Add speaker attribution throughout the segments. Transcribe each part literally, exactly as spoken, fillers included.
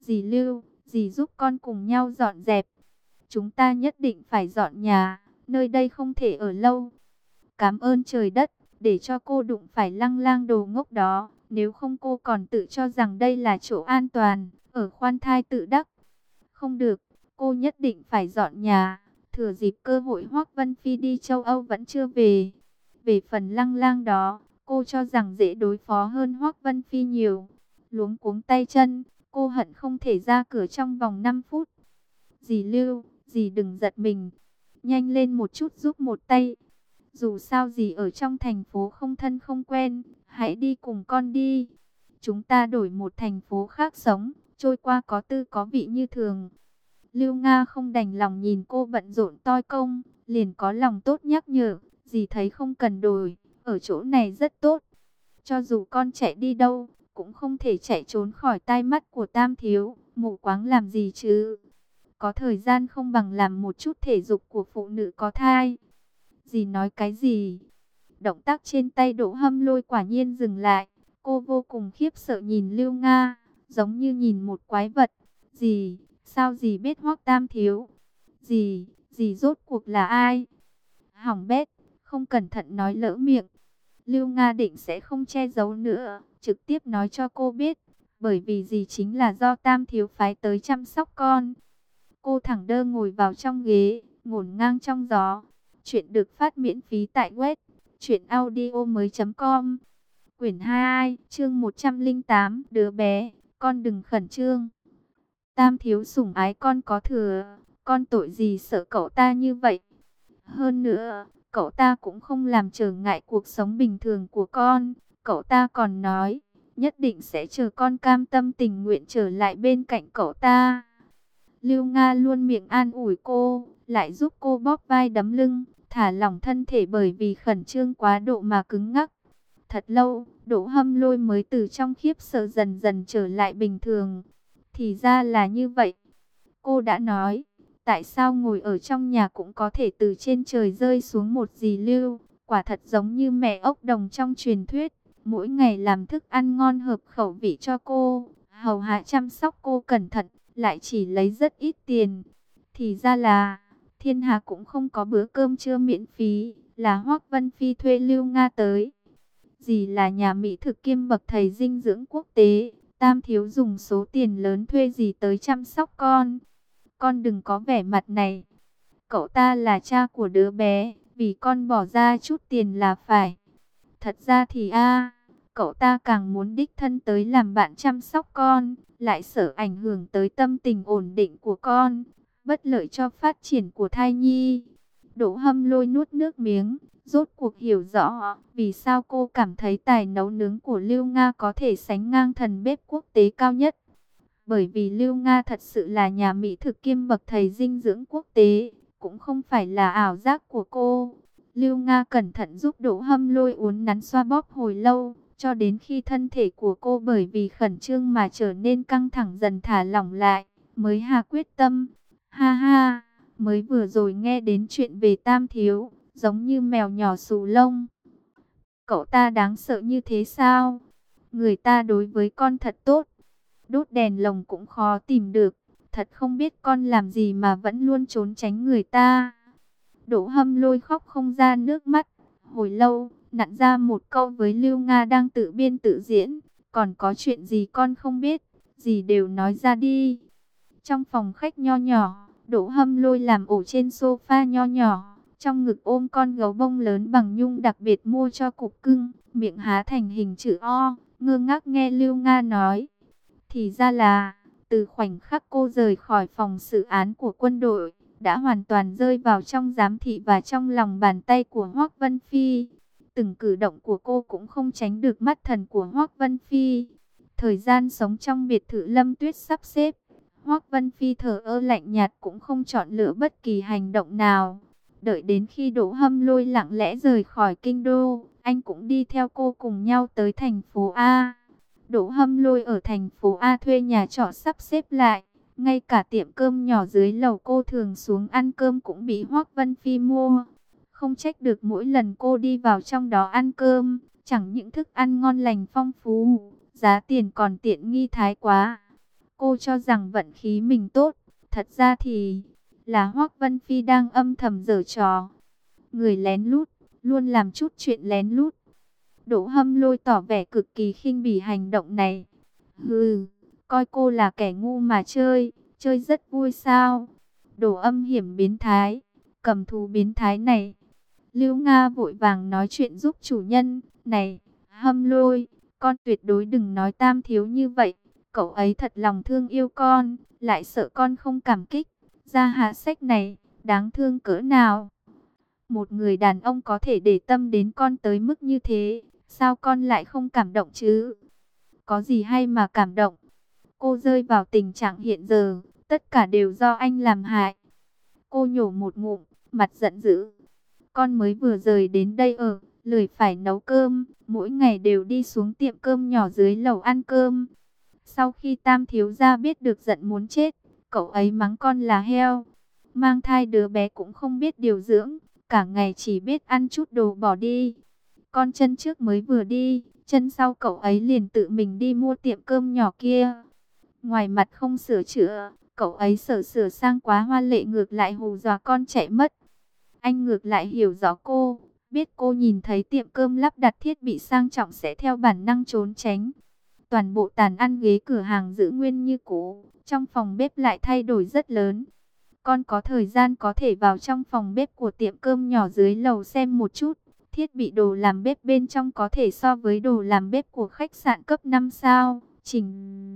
Speaker 1: Dì Lưu, dì giúp con cùng nhau dọn dẹp. Chúng ta nhất định phải dọn nhà, nơi đây không thể ở lâu. Cảm ơn trời đất, để cho cô đụng phải Lăng Lang đồ ngốc đó. Nếu không cô còn tự cho rằng đây là chỗ an toàn, ở khoan thai tự đắc. Không được, cô nhất định phải dọn nhà. Thừa dịp cơ hội Hoắc Vân Phi đi châu Âu vẫn chưa về. Về phần Lăng Lang đó, cô cho rằng dễ đối phó hơn Hoắc Vân Phi nhiều. Luống cuống tay chân, cô hận không thể ra cửa trong vòng năm phút. Dì Lưu, dì đừng giật mình. Nhanh lên một chút giúp một tay. Dù sao dì ở trong thành phố không thân không quen, hãy đi cùng con đi. Chúng ta đổi một thành phố khác sống, trôi qua có tư có vị như thường. Lưu Nga không đành lòng nhìn cô bận rộn toi công, liền có lòng tốt nhắc nhở, dì thấy không cần đổi, ở chỗ này rất tốt. Cho dù con chạy đi đâu, cũng không thể chạy trốn khỏi tai mắt của Tam thiếu, mù quáng làm gì chứ. Có thời gian không bằng làm một chút thể dục của phụ nữ có thai. Dì nói cái gì? Động tác trên tay Đỗ Hâm Lôi quả nhiên dừng lại. Cô vô cùng khiếp sợ nhìn Lưu Nga, giống như nhìn một quái vật. Dì, sao dì biết Hoắc Tam thiếu? Dì, dì rốt cuộc là ai? Hỏng bét, không cẩn thận nói lỡ miệng. Lưu Nga định sẽ không che giấu nữa, trực tiếp nói cho cô biết. Bởi vì dì chính là do Tam thiếu phái tới chăm sóc con. Cô thẳng đơ ngồi vào trong ghế, ngổn ngang trong gió. Chuyện được phát miễn phí tại web truyệnaudiomoi chấm com. Quyển hai, chương một trăm lẻ tám, đứa bé, con đừng khẩn trương. Tam thiếu sủng ái con có thừa, con tội gì sợ cậu ta như vậy? Hơn nữa, cậu ta cũng không làm trở ngại cuộc sống bình thường của con. Cậu ta còn nói, nhất định sẽ chờ con cam tâm tình nguyện trở lại bên cạnh cậu ta. Lưu Nga luôn miệng an ủi cô, lại giúp cô bóp vai đấm lưng, thả lỏng thân thể bởi vì khẩn trương quá độ mà cứng ngắc. Thật lâu, Đỗ Hâm Lôi mới từ trong khiếp sợ dần dần trở lại bình thường. Thì ra là như vậy. Cô đã nói, tại sao ngồi ở trong nhà cũng có thể từ trên trời rơi xuống một dì Lưu, quả thật giống như mẹ ốc đồng trong truyền thuyết, mỗi ngày làm thức ăn ngon hợp khẩu vị cho cô, hầu hạ chăm sóc cô cẩn thận, lại chỉ lấy rất ít tiền. Thì ra là, thiên hạ cũng không có bữa cơm trưa miễn phí, là Hoắc Vân Phi thuê Lưu Nga tới. Dì là nhà mỹ thực kiêm bậc thầy dinh dưỡng quốc tế, Tam thiếu dùng số tiền lớn thuê dì tới chăm sóc con. Con đừng có vẻ mặt này. Cậu ta là cha của đứa bé, vì con bỏ ra chút tiền là phải. Thật ra thì a, cậu ta càng muốn đích thân tới làm bạn chăm sóc con, lại sợ ảnh hưởng tới tâm tình ổn định của con, bất lợi cho phát triển của thai nhi. Đỗ Hâm Lôi nuốt nước miếng, rốt cuộc hiểu rõ vì sao cô cảm thấy tài nấu nướng của Lưu Nga có thể sánh ngang thần bếp quốc tế cao nhất. Bởi vì Lưu Nga thật sự là nhà mỹ thực kiêm bậc thầy dinh dưỡng quốc tế, cũng không phải là ảo giác của cô. Lưu Nga cẩn thận giúp Đỗ Hâm Lôi uốn nắn xoa bóp hồi lâu, cho đến khi thân thể của cô bởi vì khẩn trương mà trở nên căng thẳng dần thả lỏng lại, mới hạ quyết tâm. Ha ha, mới vừa rồi nghe đến chuyện về Tam thiếu, giống như mèo nhỏ xù lông. Cậu ta đáng sợ như thế sao? Người ta đối với con thật tốt, đốt đèn lồng cũng khó tìm được. Thật không biết con làm gì mà vẫn luôn trốn tránh người ta. Đỗ Hâm Lôi khóc không ra nước mắt. Hồi lâu, nặn ra một câu với Lưu Nga đang tự biên tự diễn. Còn có chuyện gì con không biết, gì đều nói ra đi. Trong phòng khách nho nhỏ, Đỗ Hâm Lôi làm ổ trên sofa nho nhỏ. Trong ngực ôm con gấu bông lớn bằng nhung đặc biệt mua cho cục cưng. Miệng há thành hình chữ O, ngơ ngác nghe Lưu Nga nói. Thì ra là, từ khoảnh khắc cô rời khỏi phòng xử án của quân đội, đã hoàn toàn rơi vào trong giám thị và trong lòng bàn tay của Hoắc Vân Phi. Từng cử động của cô cũng không tránh được mắt thần của Hoắc Vân Phi. Thời gian sống trong biệt thự Lâm Tuyết sắp xếp, Hoắc Vân Phi thờ ơ lạnh nhạt cũng không chọn lựa bất kỳ hành động nào. Đợi đến khi Đỗ Hâm Lôi lặng lẽ rời khỏi kinh đô, anh cũng đi theo cô cùng nhau tới thành phố A. Đỗ Hâm Lôi ở thành phố A thuê nhà trọ sắp xếp lại, ngay cả tiệm cơm nhỏ dưới lầu cô thường xuống ăn cơm cũng bị Hoắc Vân Phi mua. Không trách được mỗi lần cô đi vào trong đó ăn cơm, chẳng những thức ăn ngon lành phong phú, giá tiền còn tiện nghi thái quá. Cô cho rằng vận khí mình tốt, thật ra thì là Hoắc Vân Phi đang âm thầm giở trò. Người lén lút, luôn làm chút chuyện lén lút. Đỗ Hâm Lôi tỏ vẻ cực kỳ khinh bỉ hành động này. Hừ, coi cô là kẻ ngu mà chơi, chơi rất vui sao? Đồ âm hiểm biến thái, cầm thú biến thái này. Lưu Nga vội vàng nói chuyện giúp chủ nhân. Này, Hâm Lôi, con tuyệt đối đừng nói Tam thiếu như vậy. Cậu ấy thật lòng thương yêu con, lại sợ con không cảm kích. Ra hạ sách này, đáng thương cỡ nào? Một người đàn ông có thể để tâm đến con tới mức như thế, sao con lại không cảm động chứ? Có gì hay mà cảm động? Cô rơi vào tình trạng hiện giờ, tất cả đều do anh làm hại. Cô nhổ một ngụm, mặt giận dữ. Con mới vừa rời đến đây ở, lười phải nấu cơm, mỗi ngày đều đi xuống tiệm cơm nhỏ dưới lầu ăn cơm. Sau khi Tam thiếu gia biết được giận muốn chết, cậu ấy mắng con là heo. Mang thai đứa bé cũng không biết điều dưỡng, cả ngày chỉ biết ăn chút đồ bỏ đi. Con chân trước mới vừa đi, chân sau cậu ấy liền tự mình đi mua tiệm cơm nhỏ kia. Ngoài mặt không sửa chữa, cậu ấy sở sửa sang quá hoa lệ ngược lại hù dọa con chạy mất. Anh ngược lại hiểu rõ cô, biết cô nhìn thấy tiệm cơm lắp đặt thiết bị sang trọng sẽ theo bản năng trốn tránh. Toàn bộ bàn ăn ghế cửa hàng giữ nguyên như cũ, trong phòng bếp lại thay đổi rất lớn. Con có thời gian có thể vào trong phòng bếp của tiệm cơm nhỏ dưới lầu xem một chút. Thiết bị đồ làm bếp bên trong có thể so với đồ làm bếp của khách sạn cấp năm sao. Trình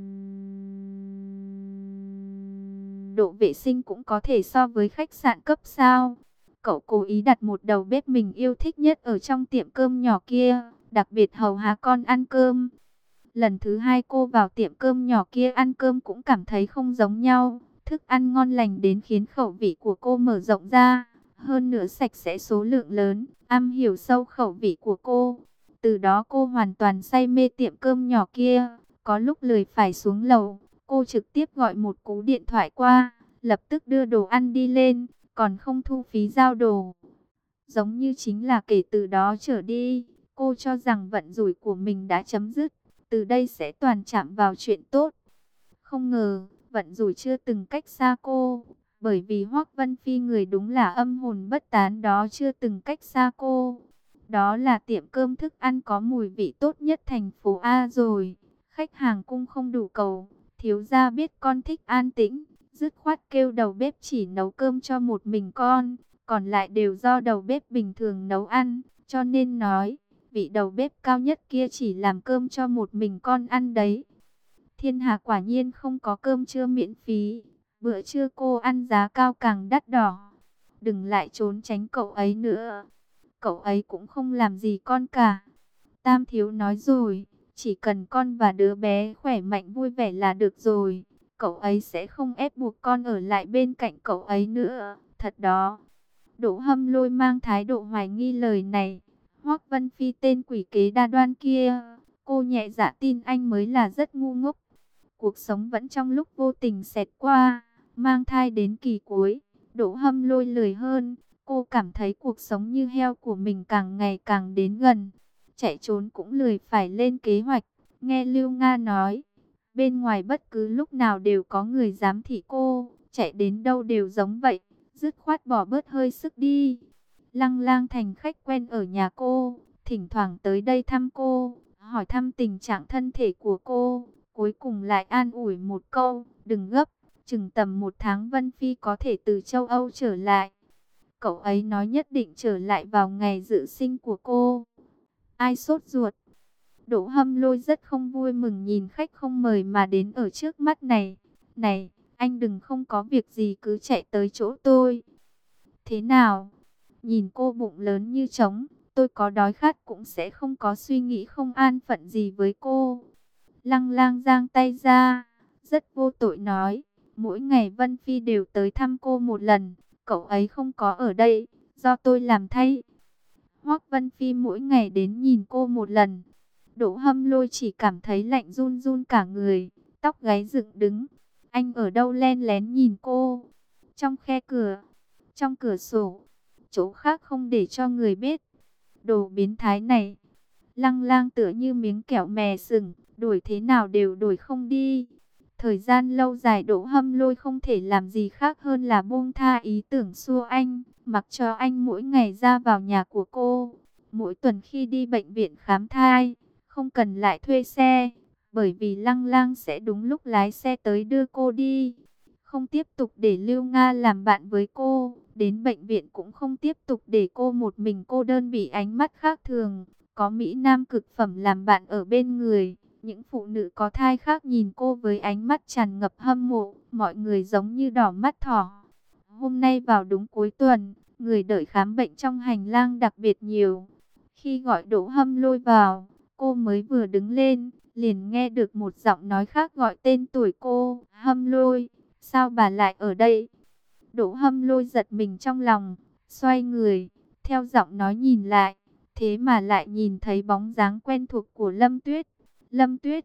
Speaker 1: độ vệ sinh cũng có thể so với khách sạn cấp sao. Cậu cố ý đặt một đầu bếp mình yêu thích nhất ở trong tiệm cơm nhỏ kia, đặc biệt hầu hạ con ăn cơm. Lần thứ hai cô vào tiệm cơm nhỏ kia ăn cơm cũng cảm thấy không giống nhau. Thức ăn ngon lành đến khiến khẩu vị của cô mở rộng ra. Hơn nữa sạch sẽ số lượng lớn, am hiểu sâu khẩu vị của cô. Từ đó cô hoàn toàn say mê tiệm cơm nhỏ kia. Có lúc lười phải xuống lầu, cô trực tiếp gọi một cú điện thoại qua, lập tức đưa đồ ăn đi lên, còn không thu phí giao đồ. Giống như chính là kể từ đó trở đi, cô cho rằng vận rủi của mình đã chấm dứt. Từ đây sẽ toàn chạm vào chuyện tốt. Không ngờ, vận rủi chưa từng cách xa cô. Bởi vì Hoắc Vân Phi người đúng là âm hồn bất tán đó chưa từng cách xa cô. Đó là tiệm cơm thức ăn có mùi vị tốt nhất thành phố A rồi. Khách hàng cung không đủ cầu. Thiếu gia biết con thích an tĩnh, dứt khoát kêu đầu bếp chỉ nấu cơm cho một mình con. Còn lại đều do đầu bếp bình thường nấu ăn. Cho nên nói, vị đầu bếp cao nhất kia chỉ làm cơm cho một mình con ăn đấy. Thiên hạ quả nhiên không có cơm trưa miễn phí. Bữa trưa cô ăn giá cao càng đắt đỏ. Đừng lại trốn tránh cậu ấy nữa. Cậu ấy cũng không làm gì con cả. Tam thiếu nói rồi, chỉ cần con và đứa bé khỏe mạnh vui vẻ là được rồi. Cậu ấy sẽ không ép buộc con ở lại bên cạnh cậu ấy nữa. Thật đó. Đỗ Hâm Lôi mang thái độ hoài nghi lời này. Hoắc Vân Phi tên quỷ kế đa đoan kia, cô nhẹ dạ tin anh mới là rất ngu ngốc. Cuộc sống vẫn trong lúc vô tình xẹt qua, mang thai đến kỳ cuối, Đỗ Hâm Lôi lười hơn. Cô cảm thấy cuộc sống như heo của mình càng ngày càng đến gần. Chạy trốn cũng lười phải lên kế hoạch. Nghe Lưu Nga nói, bên ngoài bất cứ lúc nào đều có người giám thị cô, chạy đến đâu đều giống vậy. Dứt khoát bỏ bớt hơi sức đi. Lăng Lang thành khách quen ở nhà cô, thỉnh thoảng tới đây thăm cô, hỏi thăm tình trạng thân thể của cô, cuối cùng lại an ủi một câu, đừng gấp, chừng tầm một tháng Vân Phi có thể từ châu Âu trở lại. Cậu ấy nói nhất định trở lại vào ngày dự sinh của cô. Ai sốt ruột? Đỗ Hâm Lôi rất không vui mừng nhìn khách không mời mà đến ở trước mắt này. Này, anh đừng không có việc gì cứ chạy tới chỗ tôi. Thế nào? Nhìn cô bụng lớn như trống, tôi có đói khát cũng sẽ không có suy nghĩ không an phận gì với cô. Lăng Lang giang tay ra, rất vô tội nói, mỗi ngày Vân Phi đều tới thăm cô một lần, cậu ấy không có ở đây, do tôi làm thay. Hoắc Vân Phi mỗi ngày đến nhìn cô một lần. Đỗ Hâm Lôi chỉ cảm thấy lạnh run run cả người, tóc gáy dựng đứng. Anh ở đâu len lén nhìn cô? Trong khe cửa, trong cửa sổ, chỗ khác không để cho người biết. Đồ biến thái này. Lăng Lang tựa như miếng kẹo mè sừng, đổi thế nào đều đổi không đi. Thời gian lâu dài Đỗ Hâm Lôi không thể làm gì khác hơn là buông tha ý tưởng xua anh, mặc cho anh mỗi ngày ra vào nhà của cô. Mỗi tuần khi đi bệnh viện khám thai, không cần lại thuê xe, bởi vì Lăng Lang sẽ đúng lúc lái xe tới đưa cô đi. Không tiếp tục để Lưu Nga làm bạn với cô, đến bệnh viện cũng không tiếp tục để cô một mình cô đơn bị ánh mắt khác thường. Có mỹ nam cực phẩm làm bạn ở bên người, những phụ nữ có thai khác nhìn cô với ánh mắt tràn ngập hâm mộ, mọi người giống như đỏ mắt thỏ. Hôm nay vào đúng cuối tuần, người đợi khám bệnh trong hành lang đặc biệt nhiều. Khi gọi Đỗ Hâm Lôi vào, cô mới vừa đứng lên, liền nghe được một giọng nói khác gọi tên tuổi cô. Hâm Lôi, sao bà lại ở đây? Đỗ Hâm Lôi giật mình trong lòng, xoay người, theo giọng nói nhìn lại, thế mà lại nhìn thấy bóng dáng quen thuộc của Lâm Tuyết. Lâm Tuyết,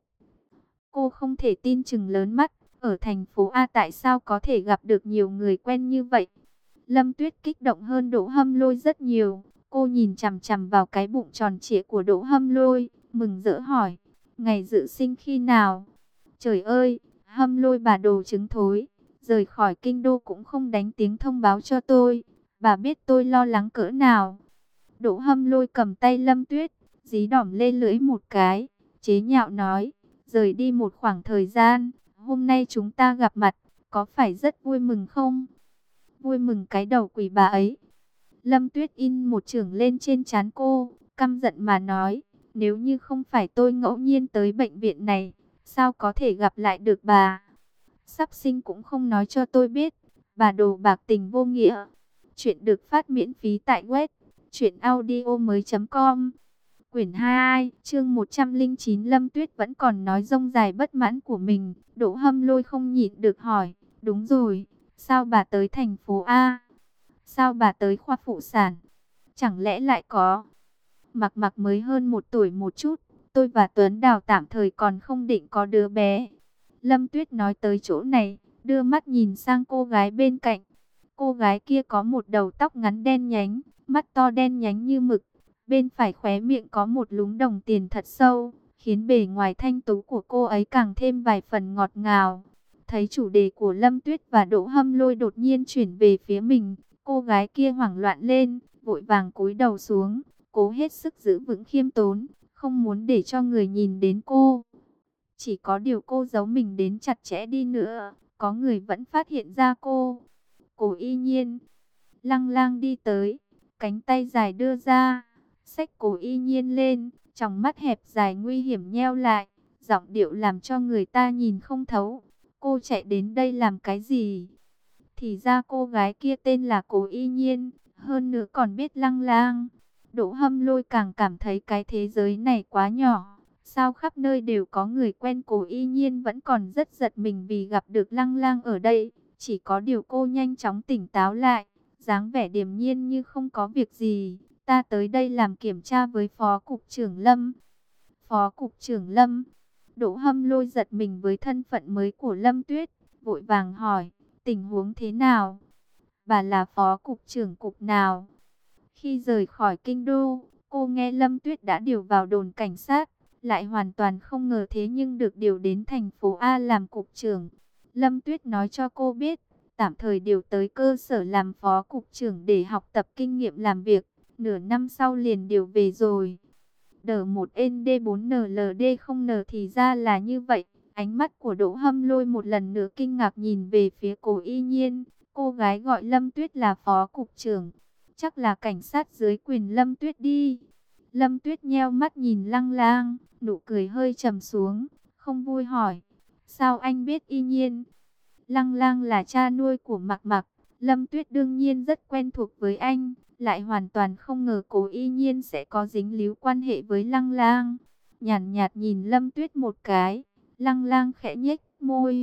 Speaker 1: cô không thể tin chừng lớn mắt, ở thành phố A tại sao có thể gặp được nhiều người quen như vậy? Lâm Tuyết kích động hơn Đỗ Hâm Lôi rất nhiều. Cô nhìn chằm chằm vào cái bụng tròn trịa của Đỗ Hâm Lôi, mừng rỡ hỏi, ngày dự sinh khi nào? Trời ơi, Hâm Lôi bà đồ trứng thối, rời khỏi kinh đô cũng không đánh tiếng thông báo cho tôi. Bà biết tôi lo lắng cỡ nào. Đỗ Hâm Lôi cầm tay Lâm Tuyết, dí đỏm lên lưỡi một cái, chế nhạo nói, rời đi một khoảng thời gian, hôm nay chúng ta gặp mặt, có phải rất vui mừng không? Vui mừng cái đầu quỷ bà ấy. Lâm Tuyết in một chưởng lên trên trán cô, căm giận mà nói, nếu như không phải tôi ngẫu nhiên tới bệnh viện này, sao có thể gặp lại được bà? Sắp sinh cũng không nói cho tôi biết, bà đồ bạc tình vô nghĩa. Chuyện được phát miễn phí tại web truyện audio mới chấm com. Quyển hai, chương một trăm lẻ chín. Lâm Tuyết vẫn còn nói dông dài bất mãn của mình. Đỗ Hâm Lôi không nhịn được hỏi, đúng rồi, sao bà tới thành phố A? Sao bà tới khoa phụ sản? Chẳng lẽ lại có? Mặc Mặc mới hơn một tuổi một chút, tôi và Tuấn Đào tạm thời còn không định có đứa bé. Lâm Tuyết nói tới chỗ này, đưa mắt nhìn sang cô gái bên cạnh. Cô gái kia có một đầu tóc ngắn đen nhánh, mắt to đen nhánh như mực. Bên phải khóe miệng có một lúm đồng tiền thật sâu, khiến bề ngoài thanh tú của cô ấy càng thêm vài phần ngọt ngào. Thấy chủ đề của Lâm Tuyết và Đỗ Hâm Lôi đột nhiên chuyển về phía mình, cô gái kia hoảng loạn lên, vội vàng cúi đầu xuống, cố hết sức giữ vững khiêm tốn, không muốn để cho người nhìn đến cô. Chỉ có điều cô giấu mình đến chặt chẽ đi nữa, có người vẫn phát hiện ra cô. Cổ Y Nhiên, Lăng Lang đi tới, cánh tay dài đưa ra, xách Cổ Y Nhiên lên, tròng mắt hẹp dài nguy hiểm nheo lại, giọng điệu làm cho người ta nhìn không thấu. Cô chạy đến đây làm cái gì? Thì ra cô gái kia tên là Cổ Y Nhiên, hơn nữa còn biết Lăng Lang. Đỗ Hâm Lôi càng cảm thấy cái thế giới này quá nhỏ. Sao khắp nơi đều có người quen? Cổ Y Nhiên vẫn còn rất giật mình vì gặp được Lăng Lang ở đây. Chỉ có điều cô nhanh chóng tỉnh táo lại, dáng vẻ điềm nhiên như không có việc gì. Ta tới đây làm kiểm tra với Phó Cục trưởng Lâm. Phó Cục trưởng Lâm? Đỗ Hâm Lôi giật mình với thân phận mới của Lâm Tuyết, vội vàng hỏi, tình huống thế nào? Bà là Phó Cục trưởng Cục nào? Khi rời khỏi kinh đô, cô nghe Lâm Tuyết đã điều vào đồn cảnh sát, lại hoàn toàn không ngờ thế nhưng được điều đến thành phố A làm Cục trưởng. Lâm Tuyết nói cho cô biết, tạm thời điều tới cơ sở làm Phó Cục trưởng để học tập kinh nghiệm làm việc, nửa năm sau liền điều về rồi. Đờ một N D bốn N L D không N thì ra là như vậy. Ánh mắt của Đỗ Hâm Lôi một lần nữa kinh ngạc nhìn về phía Cổ Y Nhiên. Cô gái gọi Lâm Tuyết là Phó Cục trưởng, chắc là cảnh sát dưới quyền Lâm Tuyết đi. Lâm Tuyết nheo mắt nhìn Lăng Lang, nụ cười hơi trầm xuống, không vui hỏi, sao anh biết Y Nhiên? Lăng Lang là cha nuôi của Mặc Mặc, Lâm Tuyết đương nhiên rất quen thuộc với anh, lại hoàn toàn không ngờ Cổ Y Nhiên sẽ có dính líu quan hệ với Lăng Lang. Nhàn nhạt, nhạt nhìn Lâm Tuyết một cái, Lăng Lang khẽ nhếch môi.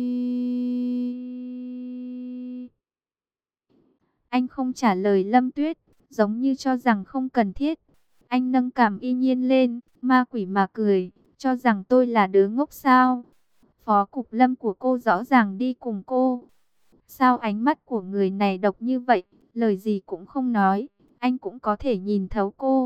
Speaker 1: Anh không trả lời Lâm Tuyết, giống như cho rằng không cần thiết. Anh nâng cằm Y Nhiên lên, ma quỷ mà cười, cho rằng tôi là đứa ngốc sao? Phó Cục Lâm của cô rõ ràng đi cùng cô. Sao ánh mắt của người này độc như vậy, lời gì cũng không nói, anh cũng có thể nhìn thấu cô.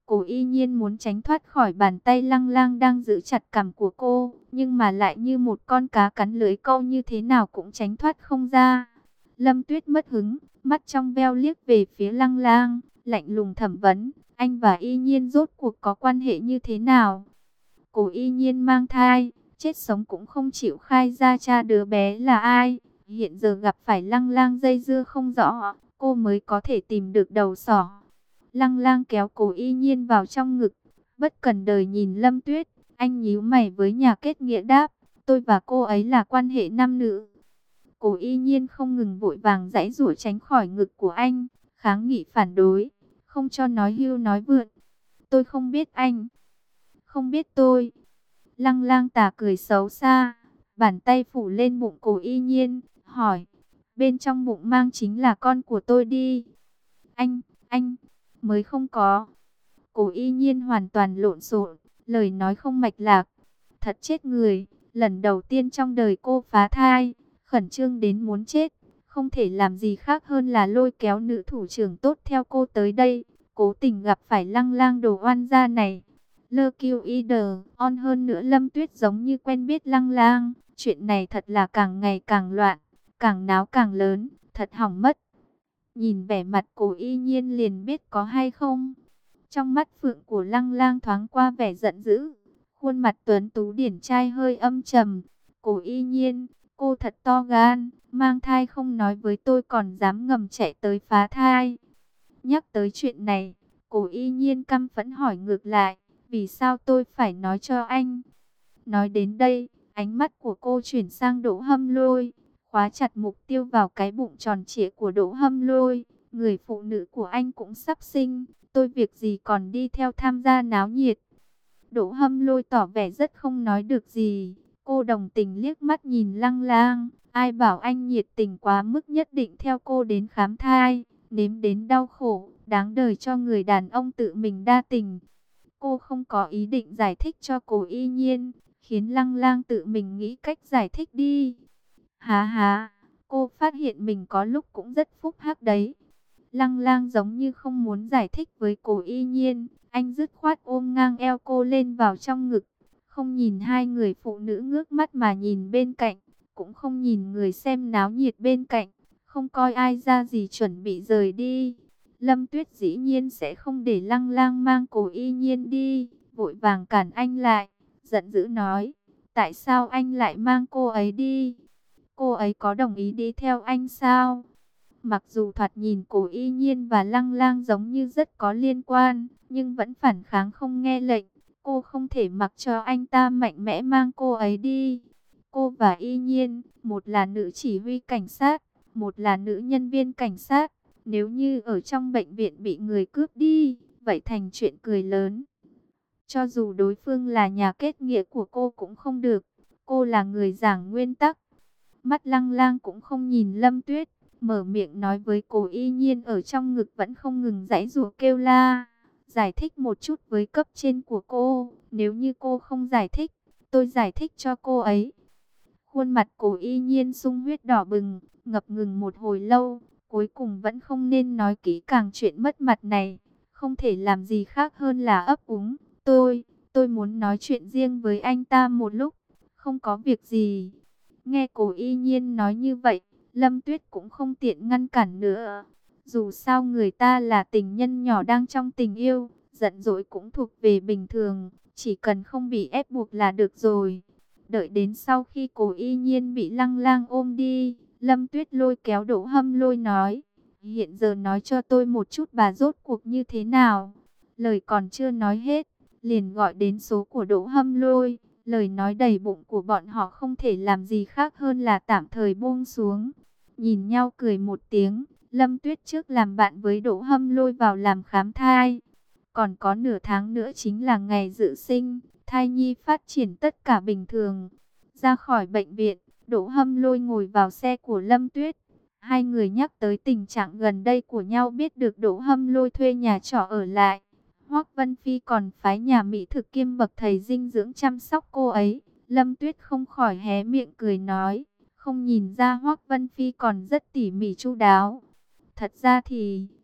Speaker 1: Cổ Y Nhiên muốn tránh thoát khỏi bàn tay Lăng Lang đang giữ chặt cằm của cô, nhưng mà lại như một con cá cắn lưới câu, như thế nào cũng tránh thoát không ra. Lâm Tuyết mất hứng, mắt trong veo liếc về phía Lăng Lang, lạnh lùng thẩm vấn, anh và Y Nhiên rốt cuộc có quan hệ như thế nào? Cổ Y Nhiên mang thai, chết sống cũng không chịu khai ra cha đứa bé là ai. Hiện giờ gặp phải Lăng Lang dây dưa không rõ, cô mới có thể tìm được đầu sỏ. Lăng Lang kéo Cổ Y Nhiên vào trong ngực, bất cần đời nhìn Lâm Tuyết, anh nhíu mày với nhà kết nghĩa đáp, tôi và cô ấy là quan hệ nam nữ. Cổ Y Nhiên không ngừng vội vàng giãy giụa tránh khỏi ngực của anh, kháng nghị phản đối, không cho nói hưu nói vượn. Tôi không biết anh, không biết tôi. Lăng Lang tà cười xấu xa, bàn tay phủ lên bụng Cổ Y Nhiên, hỏi, bên trong bụng mang chính là con của tôi đi. Anh, anh, mới không có. Cổ Y Nhiên hoàn toàn lộn xộn, lời nói không mạch lạc. Thật chết người, lần đầu tiên trong đời cô phá thai, khẩn trương đến muốn chết. Không thể làm gì khác hơn là lôi kéo nữ thủ trưởng tốt theo cô tới đây. Cố tình gặp phải Lăng Lang đồ oan gia này. Lơ kiêu y đờ, on hơn nữa Lâm Tuyết giống như quen biết Lăng Lang. Chuyện này thật là càng ngày càng loạn, càng náo càng lớn, thật hỏng mất. Nhìn vẻ mặt Cổ Y Nhiên liền biết có hay không. Trong mắt phượng của Lăng Lang thoáng qua vẻ giận dữ. Khuôn mặt tuấn tú điển trai hơi âm trầm. Cổ Y Nhiên, cô thật to gan, mang thai không nói với tôi còn dám ngầm chạy tới phá thai. Nhắc tới chuyện này, Cổ Y Nhiên căm phẫn hỏi ngược lại, vì sao tôi phải nói cho anh? Nói đến đây, ánh mắt của cô chuyển sang Đỗ Hâm Lôi, khóa chặt mục tiêu vào cái bụng tròn trịa của Đỗ Hâm Lôi. Người phụ nữ của anh cũng sắp sinh, tôi việc gì còn đi theo tham gia náo nhiệt. Đỗ Hâm Lôi tỏ vẻ rất không nói được gì. Cô đồng tình liếc mắt nhìn Lăng Lang, ai bảo anh nhiệt tình quá mức nhất định theo cô đến khám thai, nếm đến đau khổ, đáng đời cho người đàn ông tự mình đa tình. Cô không có ý định giải thích cho Cổ Y Nhiên, khiến Lăng Lang tự mình nghĩ cách giải thích đi. Há há, cô phát hiện mình có lúc cũng rất phúc hắc đấy. Lăng Lang giống như không muốn giải thích với Cổ Y Nhiên, anh dứt khoát ôm ngang eo cô lên vào trong ngực, không nhìn hai người phụ nữ ngước mắt mà nhìn bên cạnh, cũng không nhìn người xem náo nhiệt bên cạnh, không coi ai ra gì chuẩn bị rời đi. Lâm Tuyết dĩ nhiên sẽ không để Lăng Lang mang Cổ Y Nhiên đi, vội vàng cản anh lại, giận dữ nói, tại sao anh lại mang cô ấy đi? Cô ấy có đồng ý đi theo anh sao? Mặc dù thoạt nhìn Cổ Y Nhiên và Lăng Lang giống như rất có liên quan, nhưng vẫn phản kháng không nghe lệnh. Cô không thể mặc cho anh ta mạnh mẽ mang cô ấy đi. Cô và Y Nhiên, một là nữ chỉ huy cảnh sát, một là nữ nhân viên cảnh sát. Nếu như ở trong bệnh viện bị người cướp đi, vậy thành chuyện cười lớn. Cho dù đối phương là nhà kết nghĩa của cô cũng không được. Cô là người giảng nguyên tắc. Mắt Lăng Lang cũng không nhìn Lâm Tuyết, mở miệng nói với Cổ Y Nhiên ở trong ngực vẫn không ngừng giãy giụa kêu la. Giải thích một chút với cấp trên của cô, nếu như cô không giải thích, tôi giải thích cho cô ấy. Khuôn mặt Cổ Y Nhiên sung huyết đỏ bừng, ngập ngừng một hồi lâu, cuối cùng vẫn không nên nói kỹ càng chuyện mất mặt này. Không thể làm gì khác hơn là ấp úng, tôi, tôi muốn nói chuyện riêng với anh ta một lúc, không có việc gì. Nghe Cổ Y Nhiên nói như vậy, Lâm Tuyết cũng không tiện ngăn cản nữa. Dù sao người ta là tình nhân nhỏ đang trong tình yêu, giận dỗi cũng thuộc về bình thường, chỉ cần không bị ép buộc là được rồi. Đợi đến sau khi Cổ Y Nhiên bị Lăng Lang ôm đi, Lâm Tuyết lôi kéo Đỗ Hâm Lôi nói, hiện giờ nói cho tôi một chút bà rốt cuộc như thế nào. Lời còn chưa nói hết, liền gọi đến số của Đỗ Hâm Lôi. Lời nói đầy bụng của bọn họ không thể làm gì khác hơn là tạm thời buông xuống. Nhìn nhau cười một tiếng, Lâm Tuyết trước làm bạn với Đỗ Hâm Lôi vào làm khám thai. Còn có nửa tháng nữa chính là ngày dự sinh, thai nhi phát triển tất cả bình thường. Ra khỏi bệnh viện, Đỗ Hâm Lôi ngồi vào xe của Lâm Tuyết. Hai người nhắc tới tình trạng gần đây của nhau, biết được Đỗ Hâm Lôi thuê nhà trọ ở lại. Hoắc Vân Phi còn phái nhà mỹ thực kiêm bậc thầy dinh dưỡng chăm sóc cô ấy. Lâm Tuyết không khỏi hé miệng cười nói, không nhìn ra Hoắc Vân Phi còn rất tỉ mỉ chu đáo. Thật ra thì,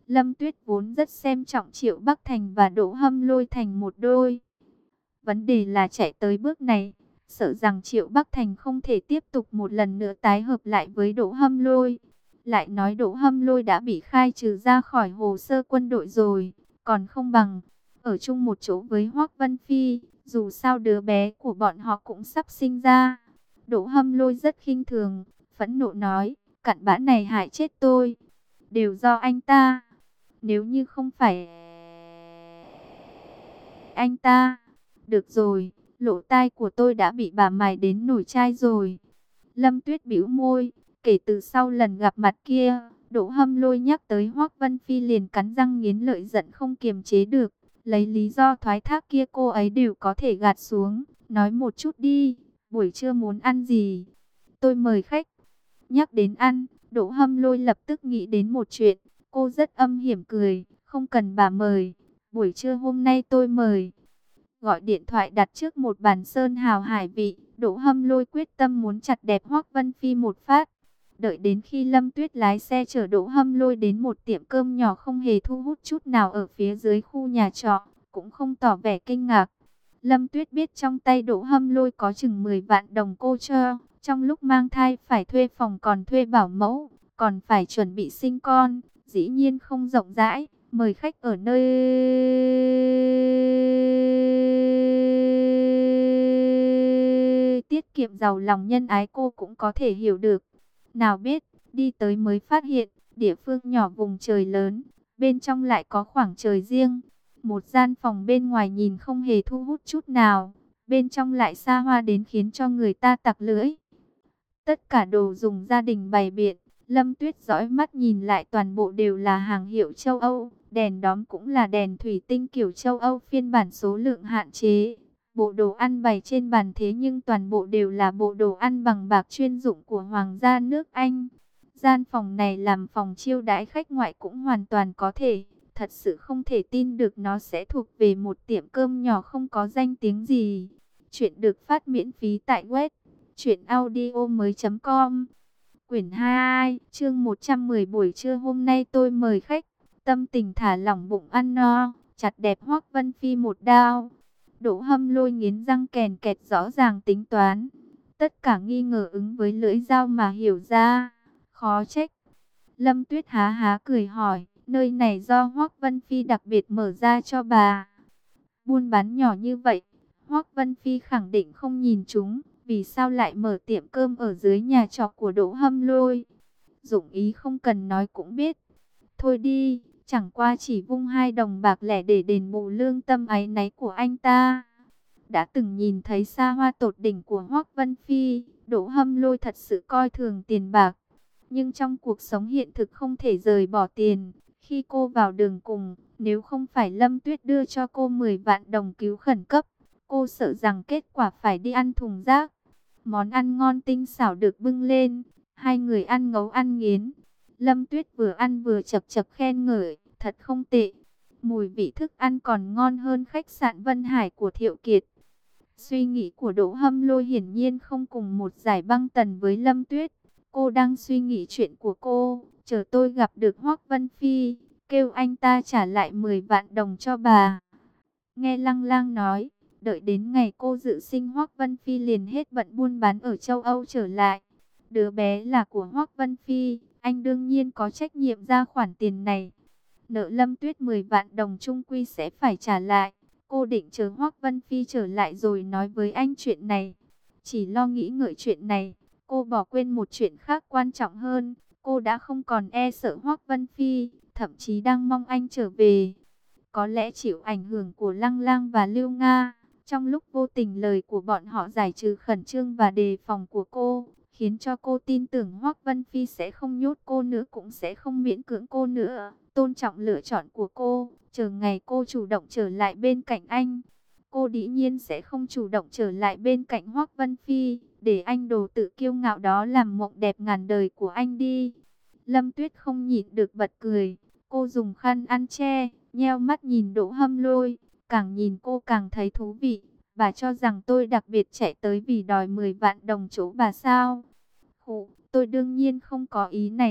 Speaker 1: Lâm Tuyết vốn rất xem trọng Triệu Bắc Thành và Đỗ Hâm Lôi thành một đôi. Vấn đề là chạy tới bước này, sợ rằng Triệu Bắc Thành không thể tiếp tục một lần nữa tái hợp lại với Đỗ Hâm Lôi. Lại nói Đỗ Hâm Lôi đã bị khai trừ ra khỏi hồ sơ quân đội rồi, còn không bằng ở chung một chỗ với Hoắc Vân Phi, dù sao đứa bé của bọn họ cũng sắp sinh ra. Đỗ Hâm Lôi rất khinh thường, phẫn nộ nói, cặn bã này hại chết tôi, đều do anh ta. Nếu như không phải anh ta, được rồi, lỗ tai của tôi đã bị bà mài đến nổi chai rồi. Lâm Tuyết bĩu môi, kể từ sau lần gặp mặt kia, Đỗ Hâm Lôi nhắc tới Hoắc Vân Phi liền cắn răng nghiến lợi giận không kiềm chế được. Lấy lý do thoái thác kia cô ấy đều có thể gạt xuống. Nói một chút đi, buổi trưa muốn ăn gì? Tôi mời khách. Nhắc đến ăn, Đỗ Hâm Lôi lập tức nghĩ đến một chuyện. Cô rất âm hiểm cười, không cần bà mời. Buổi trưa hôm nay tôi mời. Gọi điện thoại đặt trước một bàn sơn hào hải vị, Đỗ Hâm Lôi quyết tâm muốn chặt đẹp Hoắc Vân Phi một phát. Đợi đến khi Lâm Tuyết lái xe chở Đỗ Hâm Lôi đến một tiệm cơm nhỏ không hề thu hút chút nào ở phía dưới khu nhà trọ, cũng không tỏ vẻ kinh ngạc. Lâm Tuyết biết trong tay Đỗ Hâm Lôi có chừng mười vạn đồng cô cho, trong lúc mang thai phải thuê phòng còn thuê bảo mẫu, còn phải chuẩn bị sinh con, dĩ nhiên không rộng rãi, mời khách ở nơi tiết kiệm giàu lòng nhân ái cô cũng có thể hiểu được. Nào biết, đi tới mới phát hiện, địa phương nhỏ vùng trời lớn, bên trong lại có khoảng trời riêng. Một gian phòng bên ngoài nhìn không hề thu hút chút nào, bên trong lại xa hoa đến khiến cho người ta tặc lưỡi. Tất cả đồ dùng gia đình bày biện, Lâm Tuyết dõi mắt nhìn lại toàn bộ đều là hàng hiệu châu Âu, đèn đóm cũng là đèn thủy tinh kiểu châu Âu phiên bản số lượng hạn chế. Bộ đồ ăn bày trên bàn thế nhưng toàn bộ đều là bộ đồ ăn bằng bạc chuyên dụng của Hoàng gia nước Anh. Gian phòng này làm phòng chiêu đãi khách ngoại cũng hoàn toàn có thể. Thật sự không thể tin được nó sẽ thuộc về một tiệm cơm nhỏ không có danh tiếng gì. Chuyện được phát miễn phí tại web truyện audio mới chấm com. Quyển hai, chương một trăm mười buổi trưa hôm nay tôi mời khách. Tâm tình thả lỏng bụng ăn no, chặt đẹp Hoắc Vân Phi một đao. Đỗ Hâm Lôi nghiến răng kèn kẹt rõ ràng tính toán. Tất cả nghi ngờ ứng với lưỡi dao mà hiểu ra. Khó trách. Lâm Tuyết há há cười hỏi, nơi này do Hoắc Vân Phi đặc biệt mở ra cho bà. Buôn bán nhỏ như vậy, Hoắc Vân Phi khẳng định không nhìn chúng. Vì sao lại mở tiệm cơm ở dưới nhà trọ của Đỗ Hâm Lôi? Dụng ý không cần nói cũng biết. Thôi đi, chẳng qua chỉ vung hai đồng bạc lẻ để đền bù lương tâm áy náy của anh ta. Đã từng nhìn thấy xa hoa tột đỉnh của Hoắc Vân Phi, Đỗ Hâm Lôi thật sự coi thường tiền bạc. Nhưng trong cuộc sống hiện thực không thể rời bỏ tiền. Khi cô vào đường cùng, nếu không phải Lâm Tuyết đưa cho cô mười vạn đồng cứu khẩn cấp, cô sợ rằng kết quả phải đi ăn thùng rác. Món ăn ngon tinh xảo được bưng lên, hai người ăn ngấu ăn nghiến. Lâm Tuyết vừa ăn vừa chập chập khen ngợi, thật không tệ. Mùi vị thức ăn còn ngon hơn khách sạn Vân Hải của Thiệu Kiệt. Suy nghĩ của Đỗ Hâm Lôi hiển nhiên không cùng một giải băng tần với Lâm Tuyết. Cô đang suy nghĩ chuyện của cô, chờ tôi gặp được Hoắc Vân Phi, kêu anh ta trả lại mười vạn đồng cho bà. Nghe Lăng Lang nói, đợi đến ngày cô dự sinh Hoắc Vân Phi liền hết bận buôn bán ở châu Âu trở lại. Đứa bé là của Hoắc Vân Phi, anh đương nhiên có trách nhiệm ra khoản tiền này. Nợ Lâm Tuyết mười vạn đồng chung quy sẽ phải trả lại. Cô định chờ Hoắc Vân Phi trở lại rồi nói với anh chuyện này. Chỉ lo nghĩ ngợi chuyện này, cô bỏ quên một chuyện khác quan trọng hơn. Cô đã không còn e sợ Hoắc Vân Phi, thậm chí đang mong anh trở về. Có lẽ chịu ảnh hưởng của Lăng Lang và Lưu Nga, trong lúc vô tình lời của bọn họ giải trừ khẩn trương và đề phòng của cô, khiến cho cô tin tưởng Hoắc Vân Phi sẽ không nhốt cô nữa, cũng sẽ không miễn cưỡng cô nữa, tôn trọng lựa chọn của cô, chờ ngày cô chủ động trở lại bên cạnh anh. Cô dĩ nhiên sẽ không chủ động trở lại bên cạnh Hoắc Vân Phi, để anh đồ tự kiêu ngạo đó làm mộng đẹp ngàn đời của anh đi. Lâm Tuyết không nhịn được bật cười, cô dùng khăn ăn che, nheo mắt nhìn Đỗ Hâm Lôi, càng nhìn cô càng thấy thú vị. Bà cho rằng tôi đặc biệt chạy tới vì đòi mười vạn đồng chỗ bà sao? Khụ, tôi đương nhiên không có ý này,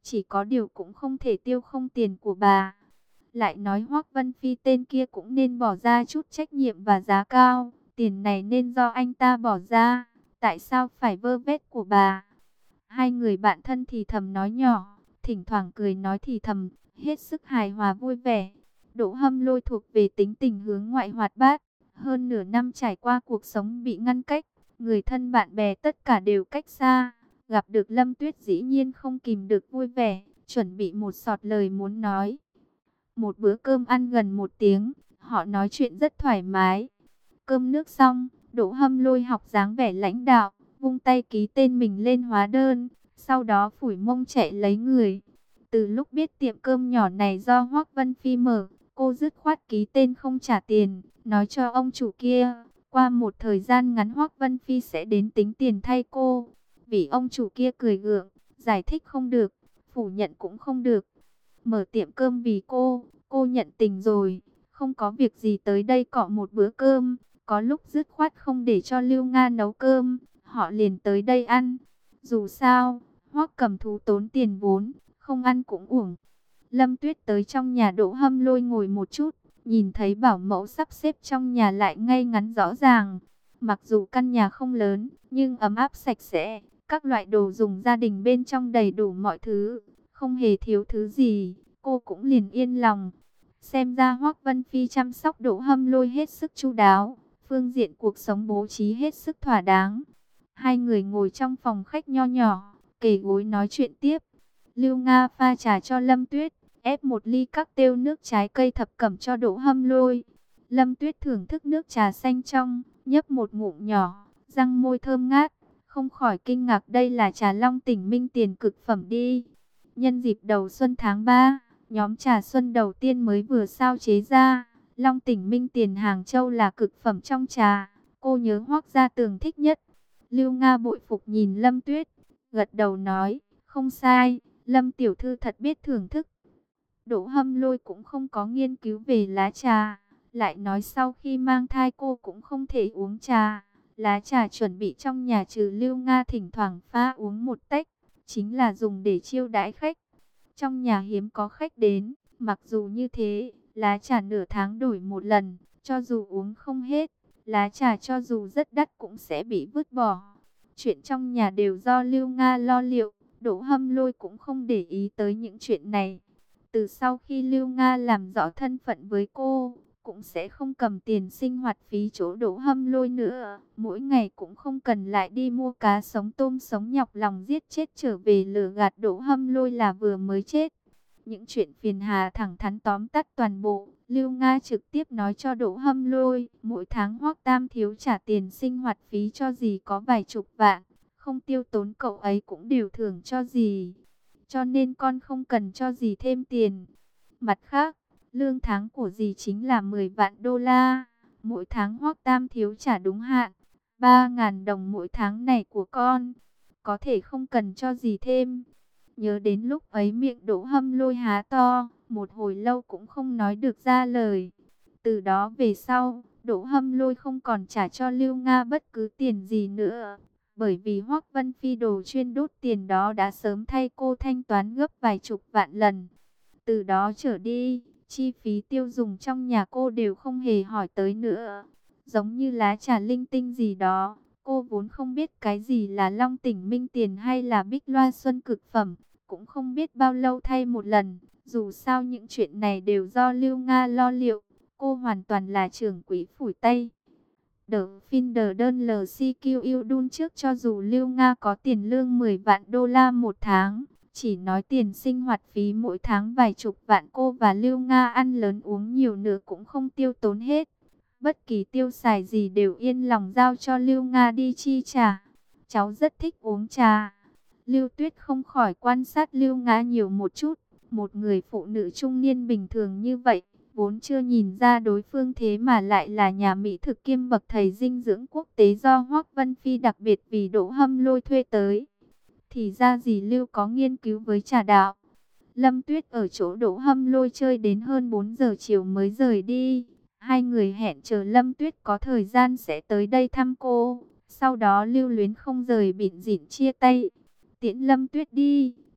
Speaker 1: chỉ có điều cũng không thể tiêu không tiền của bà. Lại nói Hoắc Vân Phi tên kia cũng nên bỏ ra chút trách nhiệm và giá cao, tiền này nên do anh ta bỏ ra, tại sao phải vơ vét của bà? Hai người bạn thân thì thầm nói nhỏ, thỉnh thoảng cười nói thì thầm, hết sức hài hòa vui vẻ. Đỗ Hâm Lôi thuộc về tính tình hướng ngoại hoạt bát, hơn nửa năm trải qua cuộc sống bị ngăn cách, người thân bạn bè tất cả đều cách xa, gặp được Lâm Tuyết dĩ nhiên không kìm được vui vẻ, chuẩn bị một sọt lời muốn nói. Một bữa cơm ăn gần một tiếng, họ nói chuyện rất thoải mái. Cơm nước xong, Đỗ Hâm Lôi học dáng vẻ lãnh đạo, vung tay ký tên mình lên hóa đơn, sau đó phủi mông chạy lấy người. Từ lúc biết tiệm cơm nhỏ này do Hoắc Vân Phi mở, cô dứt khoát ký tên không trả tiền, nói cho ông chủ kia, qua một thời gian ngắn Hoắc Vân Phi sẽ đến tính tiền thay cô. Vì ông chủ kia cười gượng, giải thích không được, phủ nhận cũng không được. Mở tiệm cơm vì cô, cô nhận tình rồi, không có việc gì tới đây cọ một bữa cơm. Có lúc dứt khoát không để cho Lưu Nga nấu cơm, họ liền tới đây ăn. Dù sao, Hoắc Cầm Thú tốn tiền vốn, không ăn cũng uổng. Lâm Tuyết tới trong nhà Đỗ Hâm Lôi ngồi một chút, nhìn thấy bảo mẫu sắp xếp trong nhà lại ngay ngắn rõ ràng. Mặc dù căn nhà không lớn, nhưng ấm áp sạch sẽ, các loại đồ dùng gia đình bên trong đầy đủ mọi thứ, không hề thiếu thứ gì, cô cũng liền yên lòng. Xem ra Hoắc Vân Phi chăm sóc Đỗ Hâm Lôi hết sức chu đáo, phương diện cuộc sống bố trí hết sức thỏa đáng. Hai người ngồi trong phòng khách nho nhỏ, kề gối nói chuyện tiếp. Lưu Nga pha trà cho Lâm Tuyết, ép một ly cocktail nước trái cây thập cẩm cho Đỗ Hâm Lôi. Lâm Tuyết thưởng thức nước trà xanh trong, nhấp một ngụm nhỏ, răng môi thơm ngát, không khỏi kinh ngạc đây là trà Long Tỉnh Minh Tiền cực phẩm đi. Nhân dịp đầu xuân tháng ba, nhóm trà xuân đầu tiên mới vừa sao chế ra. Long Tỉnh Minh Tiền Hàng Châu là cực phẩm trong trà, cô nhớ Hoắc Gia Tường thích nhất. Lưu Nga bội phục nhìn Lâm Tuyết, gật đầu nói, không sai, Lâm tiểu thư thật biết thưởng thức. Đỗ Hâm Lôi cũng không có nghiên cứu về lá trà, lại nói sau khi mang thai cô cũng không thể uống trà. Lá trà chuẩn bị trong nhà trừ Lưu Nga thỉnh thoảng pha uống một tách, chính là dùng để chiêu đãi khách. Trong nhà hiếm có khách đến, mặc dù như thế, lá trà nửa tháng đổi một lần, cho dù uống không hết, lá trà cho dù rất đắt cũng sẽ bị vứt bỏ. Chuyện trong nhà đều do Lưu Nga lo liệu, Đỗ Hâm Lôi cũng không để ý tới những chuyện này. Từ sau khi Lưu Nga làm rõ thân phận với cô, cũng sẽ không cầm tiền sinh hoạt phí chỗ Đỗ Hâm Lôi nữa. Mỗi ngày cũng không cần lại đi mua cá sống tôm sống nhọc lòng giết chết trở về lừa gạt Đỗ Hâm Lôi là vừa mới chết. Những chuyện phiền hà thẳng thắn tóm tắt toàn bộ, Lưu Nga trực tiếp nói cho Đỗ Hâm Lôi. Mỗi tháng Hoắc Tam Thiếu trả tiền sinh hoạt phí cho dì có vài chục vạn, không tiêu tốn cậu ấy cũng đều thưởng cho dì. Cho nên con không cần cho dì thêm tiền. Mặt khác, lương tháng của dì chính là mười vạn đô la. Mỗi tháng Hoắc Tam Thiếu trả đúng hạn, ba ngàn đồng mỗi tháng này của con. Có thể không cần cho dì thêm. Nhớ đến lúc ấy miệng Đỗ Hâm Lôi há to, một hồi lâu cũng không nói được ra lời. Từ đó về sau, Đỗ Hâm Lôi không còn trả cho Lưu Nga bất cứ tiền gì nữa. Bởi vì Hoắc Vân Phi đồ chuyên đốt tiền đó đã sớm thay cô thanh toán gấp vài chục vạn lần. Từ đó trở đi, chi phí tiêu dùng trong nhà cô đều không hề hỏi tới nữa. Giống như lá trà linh tinh gì đó, cô vốn không biết cái gì là Long Tỉnh Minh Tiền hay là Bích Loa Xuân cực phẩm, cũng không biết bao lâu thay một lần. Dù sao những chuyện này đều do Lưu Nga lo liệu, cô hoàn toàn là trưởng quỹ phủi tay. The Finder đơn lờ xê quy u đun trước cho dù Lưu Nga có tiền lương mười vạn đô la một tháng, chỉ nói tiền sinh hoạt phí mỗi tháng vài chục vạn cô và Lưu Nga ăn lớn uống nhiều nữa cũng không tiêu tốn hết. Bất kỳ tiêu xài gì đều yên lòng giao cho Lưu Nga đi chi trả. Cháu rất thích uống trà. Lưu Tuyết không khỏi quan sát Lưu Nga nhiều một chút. Một người phụ nữ trung niên bình thường như vậy, vốn chưa nhìn ra đối phương thế mà lại là nhà mỹ thực kiêm bậc thầy dinh dưỡng quốc tế do Hoắc Vân Phi đặc biệt vì Đỗ Hâm Lôi thuê tới. Thì ra dì Lưu có nghiên cứu với trà đạo. Lâm Tuyết ở chỗ Đỗ Hâm Lôi chơi đến hơn bốn giờ chiều mới rời đi. Hai người hẹn chờ Lâm Tuyết có thời gian sẽ tới đây thăm cô. Sau đó lưu luyến không rời bỉn rỉn chia tay. Tiễn Lâm Tuyết đi,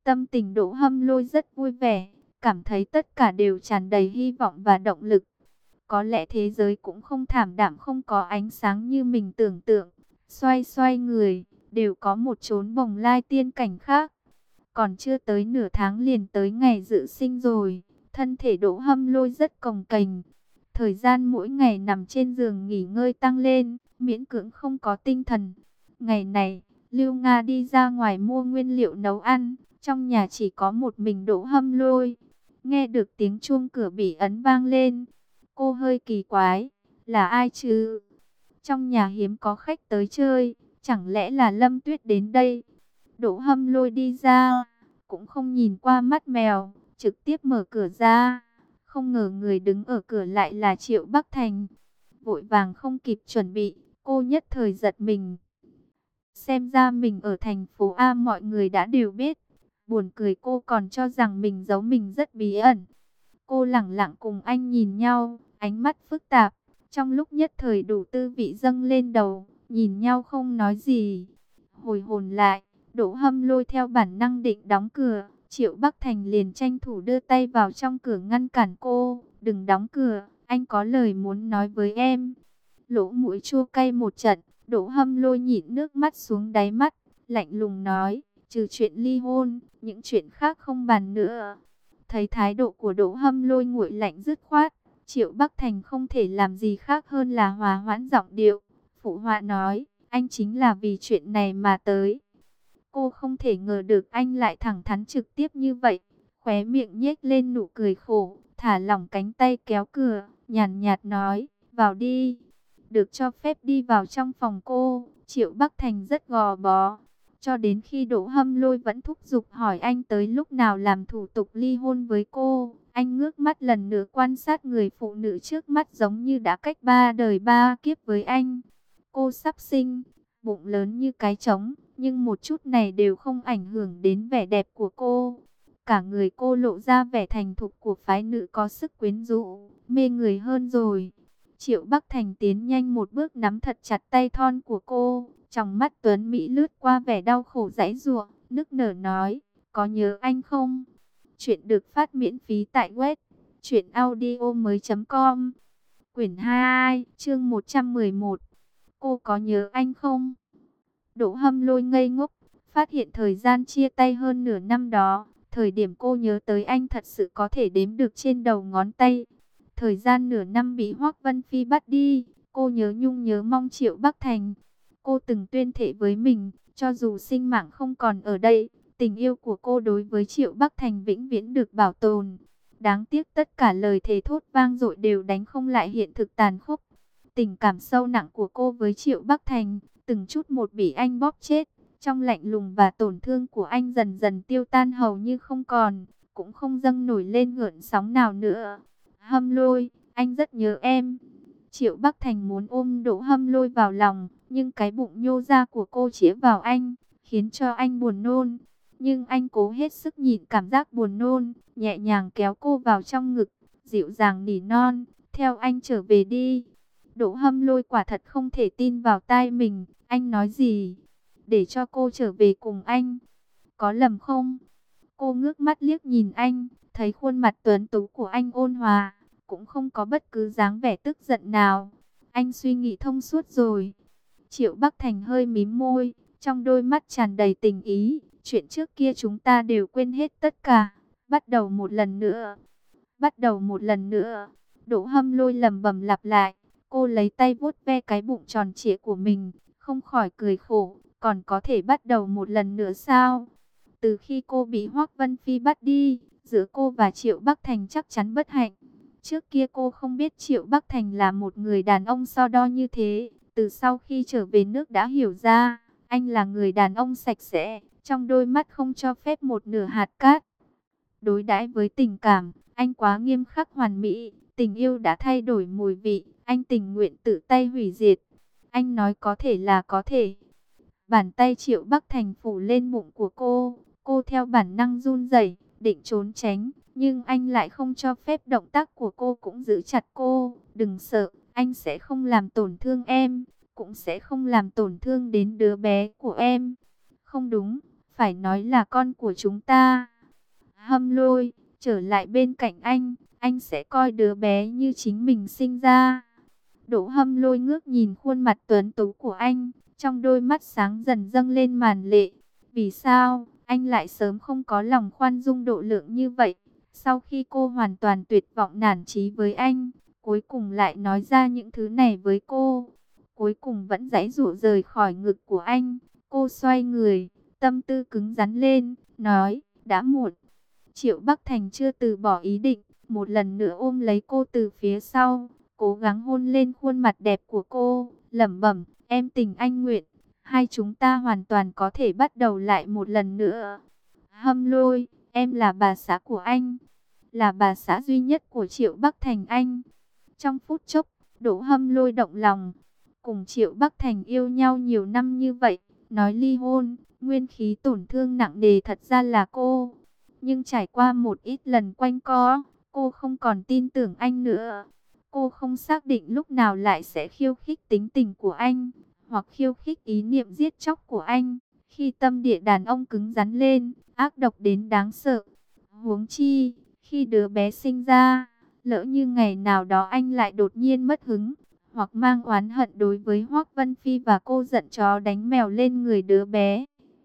Speaker 1: Tâm tình Đỗ Hâm Lôi rất vui vẻ, cảm thấy tất cả đều tràn đầy hy vọng và động lực. Có lẽ thế giới cũng không thảm đạm không có ánh sáng như mình tưởng tượng. Xoay xoay người, đều có một chốn bồng lai tiên cảnh khác. Còn chưa tới nửa tháng liền tới ngày dự sinh rồi. Thân thể Đỗ Hâm Lôi rất cồng kềnh. Thời gian mỗi ngày nằm trên giường nghỉ ngơi tăng lên, miễn cưỡng không có tinh thần. Ngày này, Lưu Nga đi ra ngoài mua nguyên liệu nấu ăn. Trong nhà chỉ có một mình Đỗ Hâm Lôi. Nghe được tiếng chuông cửa bị ấn vang lên. Cô hơi kỳ quái, là ai chứ? Trong nhà hiếm có khách tới chơi, chẳng lẽ là Lâm Tuyết đến đây? Đỗ Hâm Lôi đi ra, cũng không nhìn qua mắt mèo, trực tiếp mở cửa ra. Không ngờ người đứng ở cửa lại là Triệu Bắc Thành. Vội vàng không kịp chuẩn bị, cô nhất thời giật mình. Xem ra mình ở thành phố A mọi người đã đều biết. Buồn cười cô còn cho rằng mình giấu mình rất bí ẩn. Cô lẳng lặng cùng anh nhìn nhau, ánh mắt phức tạp. Trong lúc nhất thời đủ tư vị dâng lên đầu, nhìn nhau không nói gì. Hồi hồn lại, Đỗ Hâm Lôi theo bản năng định đóng cửa. Triệu Bắc Thành liền tranh thủ đưa tay vào trong cửa ngăn cản cô. Đừng đóng cửa, anh có lời muốn nói với em. Lỗ mũi chua cay một trận, Đỗ Hâm Lôi nhịn nước mắt xuống đáy mắt, lạnh lùng nói, trừ chuyện ly hôn, những chuyện khác không bàn nữa. Thấy thái độ của Đỗ Hâm Lôi nguội lạnh dứt khoát, Triệu Bắc Thành không thể làm gì khác hơn là hòa hoãn giọng điệu. Phụ họa nói, anh chính là vì chuyện này mà tới. Cô không thể ngờ được anh lại thẳng thắn trực tiếp như vậy. Khóe miệng nhếch lên nụ cười khổ, thả lỏng cánh tay kéo cửa, nhàn nhạt nói, vào đi. Được cho phép đi vào trong phòng cô, Triệu Bắc Thành rất gò bó. Cho đến khi Đỗ Hâm Lôi vẫn thúc giục hỏi anh tới lúc nào làm thủ tục ly hôn với cô. Anh ngước mắt lần nữa quan sát người phụ nữ trước mắt giống như đã cách ba đời ba kiếp với anh. Cô sắp sinh, bụng lớn như cái trống, nhưng một chút này đều không ảnh hưởng đến vẻ đẹp của cô. Cả người cô lộ ra vẻ thành thục của phái nữ có sức quyến rũ, mê người hơn rồi. Triệu Bắc Thành tiến nhanh một bước nắm thật chặt tay thon của cô. Trong mắt Tuấn Mỹ lướt qua vẻ đau khổ giãy giụa, nức nở nói, có nhớ anh không? Chuyện được phát miễn phí tại web truyện audio mới chấm com. Quyển hai, chương một trăm mười một. Cô có nhớ anh không? Đỗ Hâm Lôi ngây ngốc, phát hiện thời gian chia tay hơn nửa năm đó, thời điểm cô nhớ tới anh thật sự có thể đếm được trên đầu ngón tay. Thời gian nửa năm bị Hoắc Vân Phi bắt đi, cô nhớ nhung nhớ mong Triệu Bắc Thành. Cô từng tuyên thệ với mình, cho dù sinh mạng không còn ở đây, tình yêu của cô đối với Triệu Bắc Thành vĩnh viễn được bảo tồn. Đáng tiếc tất cả lời thề thốt vang dội đều đánh không lại hiện thực tàn khốc. Tình cảm sâu nặng của cô với Triệu Bắc Thành, từng chút một bị anh bóp chết. Trong lạnh lùng và tổn thương của anh dần dần tiêu tan hầu như không còn, cũng không dâng nổi lên gợn sóng nào nữa. Hâm Lôi, anh rất nhớ em. Triệu Bắc Thành muốn ôm Đỗ Hâm Lôi vào lòng, nhưng cái bụng nhô ra của cô chĩa vào anh, khiến cho anh buồn nôn. Nhưng anh cố hết sức nhịn cảm giác buồn nôn, nhẹ nhàng kéo cô vào trong ngực, dịu dàng nỉ non, theo anh trở về đi. Đỗ Hâm Lôi quả thật không thể tin vào tai mình, anh nói gì? Để cho cô trở về cùng anh. Có lầm không? Cô ngước mắt liếc nhìn anh, thấy khuôn mặt tuấn tú của anh ôn hòa, cũng không có bất cứ dáng vẻ tức giận nào. Anh suy nghĩ thông suốt rồi. Triệu Bắc Thành hơi mím môi, trong đôi mắt tràn đầy tình ý. Chuyện trước kia chúng ta đều quên hết tất cả. Bắt đầu một lần nữa. Bắt đầu một lần nữa. Đỗ Hâm Lôi lẩm bẩm lặp lại. Cô lấy tay vuốt ve cái bụng tròn trịa của mình, không khỏi cười khổ. Còn có thể bắt đầu một lần nữa sao? Từ khi cô bị Hoắc Vân Phi bắt đi, giữa cô và Triệu Bắc Thành chắc chắn bất hạnh. Trước kia cô không biết Triệu Bắc Thành là một người đàn ông so đo như thế. Từ sau khi trở về nước đã hiểu ra, anh là người đàn ông sạch sẽ, trong đôi mắt không cho phép một nửa hạt cát. Đối đãi với tình cảm, anh quá nghiêm khắc hoàn mỹ, tình yêu đã thay đổi mùi vị, anh tình nguyện tự tay hủy diệt. Anh nói có thể là có thể. Bàn tay Triệu Bắc Thành phủ lên bụng của cô, cô theo bản năng run rẩy, định trốn tránh, nhưng anh lại không cho phép động tác của cô cũng giữ chặt cô. Đừng sợ, anh sẽ không làm tổn thương em, cũng sẽ không làm tổn thương đến đứa bé của em. Không đúng, phải nói là con của chúng ta. Hâm Lôi, trở lại bên cạnh anh, anh sẽ coi đứa bé như chính mình sinh ra. Đỗ Hâm Lôi ngước nhìn khuôn mặt tuấn tú của anh, trong đôi mắt sáng dần dâng lên màn lệ. Vì sao anh lại sớm không có lòng khoan dung độ lượng như vậy? Sau khi cô hoàn toàn tuyệt vọng nản chí với anh, cuối cùng lại nói ra những thứ này với cô. Cuối cùng vẫn giãy giụa rời khỏi ngực của anh. Cô xoay người, tâm tư cứng rắn lên, nói, đã muộn. Triệu Bắc Thành chưa từ bỏ ý định, một lần nữa ôm lấy cô từ phía sau, cố gắng hôn lên khuôn mặt đẹp của cô, lẩm bẩm, em tình anh nguyện, hai chúng ta hoàn toàn có thể bắt đầu lại một lần nữa. Hâm Lôi, em là bà xã của anh, là bà xã duy nhất của Triệu Bắc Thành anh. Trong phút chốc, Đỗ Hâm Lôi động lòng, cùng Triệu Bắc Thành yêu nhau nhiều năm như vậy, nói ly hôn, nguyên khí tổn thương nặng nề thật ra là cô. Nhưng trải qua một ít lần quanh co, cô không còn tin tưởng anh nữa. Cô không xác định lúc nào lại sẽ khiêu khích tính tình của anh, hoặc khiêu khích ý niệm giết chóc của anh. Khi tâm địa đàn ông cứng rắn lên, ác độc đến đáng sợ. Huống chi, khi đứa bé sinh ra, lỡ như ngày nào đó anh lại đột nhiên mất hứng, hoặc mang oán hận đối với Hoắc Vân Phi và cô giận chó đánh mèo lên người đứa bé.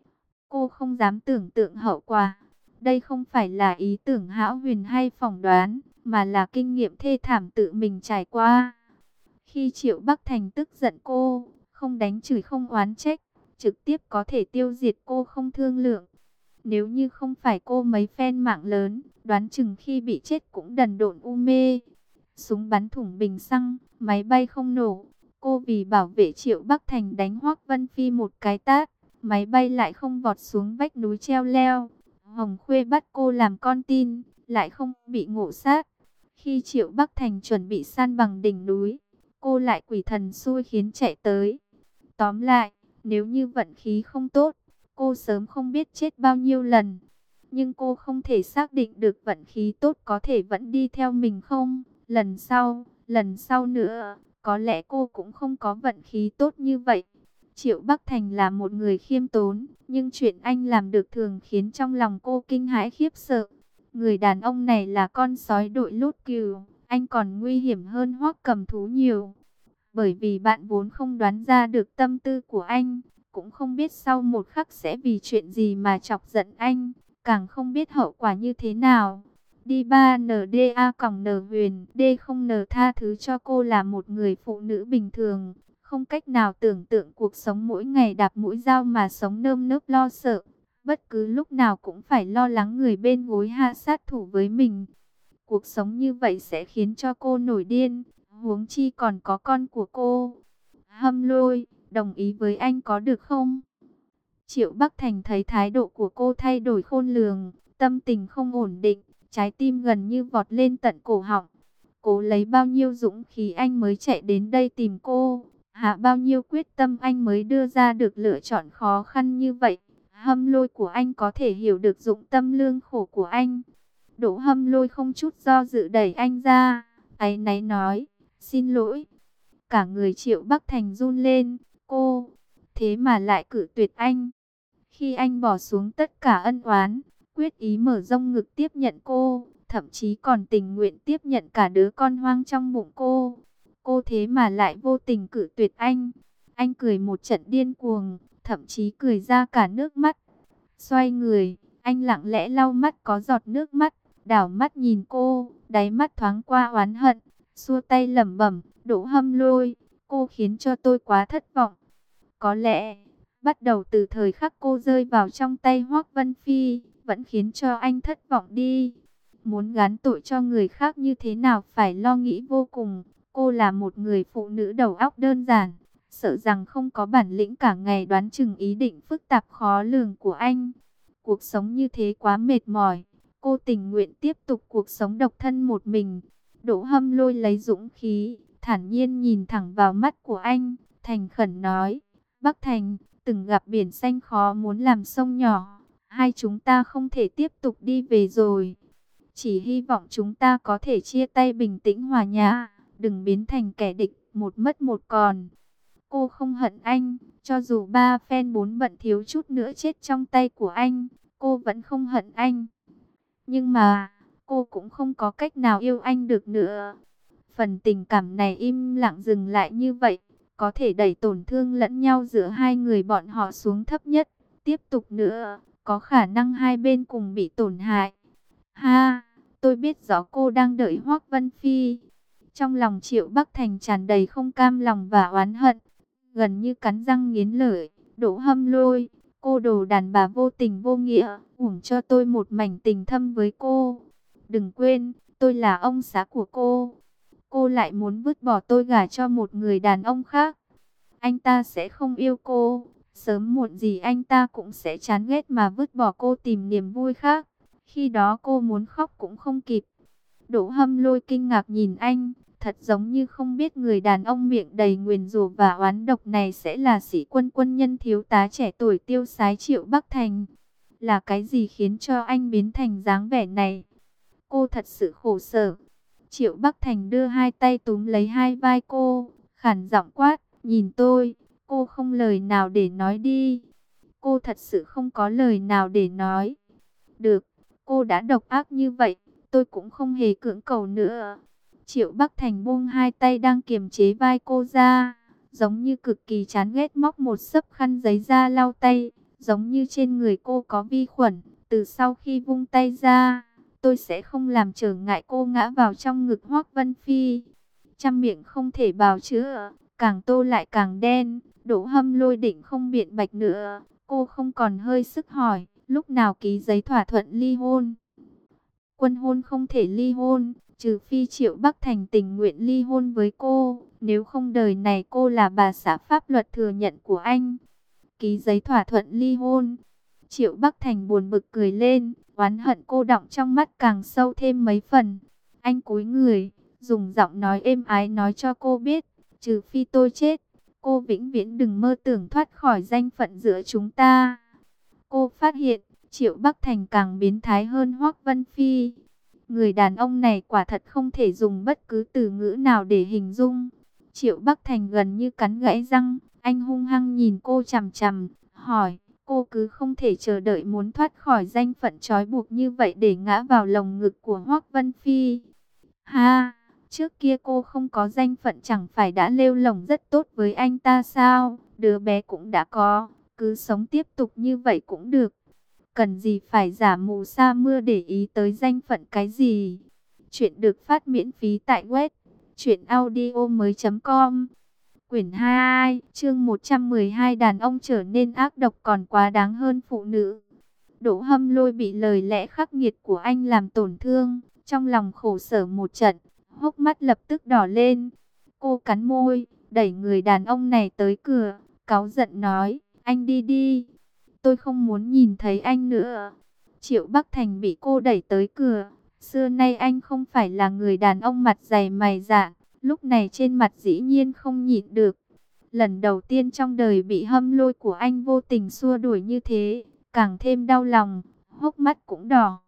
Speaker 1: Cô không dám tưởng tượng hậu quả. Đây không phải là ý tưởng hão huyền hay phỏng đoán, mà là kinh nghiệm thê thảm tự mình trải qua. Khi Triệu Bắc Thành tức giận cô, không đánh chửi không oán trách, trực tiếp có thể tiêu diệt cô không thương lượng. Nếu như không phải cô mấy phen mạng lớn, đoán chừng khi bị chết cũng đần độn u mê. Súng bắn thủng bình xăng, máy bay không nổ. Cô vì bảo vệ Triệu Bắc Thành đánh Hoắc Vân Phi một cái tát, máy bay lại không vọt xuống vách núi treo leo. Hồng Khuê bắt cô làm con tin, lại không bị ngộ sát. Khi Triệu Bắc Thành chuẩn bị san bằng đỉnh núi, cô lại quỷ thần xui khiến chạy tới. Tóm lại, nếu như vận khí không tốt, cô sớm không biết chết bao nhiêu lần. Nhưng cô không thể xác định được vận khí tốt có thể vẫn đi theo mình không. Lần sau, lần sau nữa, có lẽ cô cũng không có vận khí tốt như vậy. Triệu Bắc Thành là một người khiêm tốn, nhưng chuyện anh làm được thường khiến trong lòng cô kinh hãi khiếp sợ. Người đàn ông này là con sói đội lốt cừu, anh còn nguy hiểm hơn Hoắc Cầm Thú nhiều. Bởi vì bạn vốn không đoán ra được tâm tư của anh, cũng không biết sau một khắc sẽ vì chuyện gì mà chọc giận anh, càng không biết hậu quả như thế nào. Đi ba N D A còng N Huyền D không N tha thứ cho cô là một người phụ nữ bình thường, không cách nào tưởng tượng cuộc sống mỗi ngày đạp mũi dao mà sống nơm nớp lo sợ. Bất cứ lúc nào cũng phải lo lắng người bên gối hạ sát thủ với mình. Cuộc sống như vậy sẽ khiến cho cô nổi điên, huống chi còn có con của cô. Hâm Lôi, đồng ý với anh có được không? Triệu Bắc Thành thấy thái độ của cô thay đổi khôn lường, tâm tình không ổn định, trái tim gần như vọt lên tận cổ họng. Cố lấy bao nhiêu dũng khí anh mới chạy đến đây tìm cô, hạ bao nhiêu quyết tâm anh mới đưa ra được lựa chọn khó khăn như vậy. Hâm Lôi của anh có thể hiểu được dụng tâm lương khổ của anh. Đỗ Hâm Lôi không chút do dự đẩy anh ra, áy náy nói, xin lỗi. Cả người Triệu Bắc Thành run lên, cô, thế mà lại cự tuyệt anh. Khi anh bỏ xuống tất cả ân oán, quyết ý mở rộng ngực tiếp nhận cô, thậm chí còn tình nguyện tiếp nhận cả đứa con hoang trong bụng cô. Cô thế mà lại vô tình cự tuyệt anh. Anh cười một trận điên cuồng, thậm chí cười ra cả nước mắt. Xoay người, anh lặng lẽ lau mắt có giọt nước mắt, đảo mắt nhìn cô, đáy mắt thoáng qua oán hận, xua tay lẩm bẩm, Đỗ Hâm Lôi, cô khiến cho tôi quá thất vọng. Có lẽ, bắt đầu từ thời khắc cô rơi vào trong tay Hoắc Vân Phi, vẫn khiến cho anh thất vọng đi. Muốn gán tội cho người khác như thế nào phải lo nghĩ vô cùng. Cô là một người phụ nữ đầu óc đơn giản, sợ rằng không có bản lĩnh cả ngày đoán chừng ý định phức tạp khó lường của anh. Cuộc sống như thế quá mệt mỏi, cô tình nguyện tiếp tục cuộc sống độc thân một mình. Đỗ Hâm Lôi lấy dũng khí, thản nhiên nhìn thẳng vào mắt của anh, thành khẩn nói, Bắc Thành, từng gặp biển xanh khó muốn làm sông nhỏ, hai chúng ta không thể tiếp tục đi về rồi. Chỉ hy vọng chúng ta có thể chia tay bình tĩnh hòa nhã, đừng biến thành kẻ địch, một mất một còn. Cô không hận anh, cho dù ba phen bốn bận thiếu chút nữa chết trong tay của anh, cô vẫn không hận anh. Nhưng mà, cô cũng không có cách nào yêu anh được nữa. Phần tình cảm này im lặng dừng lại như vậy, có thể đẩy tổn thương lẫn nhau giữa hai người bọn họ xuống thấp nhất. Tiếp tục nữa, có khả năng hai bên cùng bị tổn hại. Ha, tôi biết rõ cô đang đợi Hoắc Vân Phi. Trong lòng Triệu Bắc Thành tràn đầy không cam lòng và oán hận, gần như cắn răng nghiến lợi. Đỗ Hâm Lôi, cô đồ đàn bà vô tình vô nghĩa, uổng cho tôi một mảnh tình thâm với cô. Đừng quên, tôi là ông xã của cô. Cô lại muốn vứt bỏ tôi gả cho một người đàn ông khác. Anh ta sẽ không yêu cô. Sớm muộn gì anh ta cũng sẽ chán ghét mà vứt bỏ cô tìm niềm vui khác. Khi đó cô muốn khóc cũng không kịp. Đỗ Hâm Lôi kinh ngạc nhìn anh, thật giống như không biết người đàn ông miệng đầy nguyền rủa và oán độc này sẽ là sĩ quân quân nhân thiếu tá trẻ tuổi tiêu sái Triệu Bắc Thành. Là cái gì khiến cho anh biến thành dáng vẻ này? Cô thật sự khổ sở. Triệu Bắc Thành đưa hai tay túm lấy hai vai cô, khản giọng quát, nhìn tôi, cô không lời nào để nói đi. Cô thật sự không có lời nào để nói. Được, cô đã độc ác như vậy, tôi cũng không hề cưỡng cầu nữa. Triệu Bắc Thành buông hai tay đang kiềm chế vai cô ra, giống như cực kỳ chán ghét móc một xấp khăn giấy ra lau tay, giống như trên người cô có vi khuẩn. Từ sau khi vung tay ra, tôi sẽ không làm trở ngại cô ngã vào trong ngực Hoắc Vân Phi. Trăm miệng không thể bào chữa, càng tô lại càng đen. Đỗ Hâm Lôi định không biện bạch nữa, cô không còn hơi sức hỏi, lúc nào ký giấy thỏa thuận ly hôn? Quân hôn không thể ly hôn, trừ phi Triệu Bắc Thành tình nguyện ly hôn với cô, nếu không đời này cô là bà xã pháp luật thừa nhận của anh. Ký giấy thỏa thuận ly hôn. Triệu Bắc Thành buồn bực cười lên, oán hận cô đọng trong mắt càng sâu thêm mấy phần. Anh cúi người, dùng giọng nói êm ái nói cho cô biết, trừ phi tôi chết, cô vĩnh viễn đừng mơ tưởng thoát khỏi danh phận giữa chúng ta. Cô phát hiện, Triệu Bắc Thành càng biến thái hơn Hoắc Vân Phi. Người đàn ông này quả thật không thể dùng bất cứ từ ngữ nào để hình dung. Triệu Bắc Thành gần như cắn gãy răng, anh hung hăng nhìn cô chằm chằm, hỏi, cô cứ không thể chờ đợi muốn thoát khỏi danh phận trói buộc như vậy để ngã vào lồng ngực của Hoắc Vân Phi. Ha, trước kia cô không có danh phận chẳng phải đã lêu lổng rất tốt với anh ta sao? Đứa bé cũng đã có, cứ sống tiếp tục như vậy cũng được. Cần gì phải giả mù sa mưa để ý tới danh phận cái gì? Chuyện được phát miễn phí tại web truyện audio mới chấm com. Quyển hai, chương một trăm mười hai, đàn ông trở nên ác độc còn quá đáng hơn phụ nữ. Đỗ Hâm Lôi bị lời lẽ khắc nghiệt của anh làm tổn thương, trong lòng khổ sở một trận, hốc mắt lập tức đỏ lên. Cô cắn môi, đẩy người đàn ông này tới cửa, cáu giận nói, anh đi đi, tôi không muốn nhìn thấy anh nữa. Triệu Bắc Thành bị cô đẩy tới cửa, xưa nay anh không phải là người đàn ông mặt dày mày dạn, lúc này trên mặt dĩ nhiên không nhịn được. Lần đầu tiên trong đời bị Hâm Lôi của anh vô tình xua đuổi như thế, càng thêm đau lòng, hốc mắt cũng đỏ.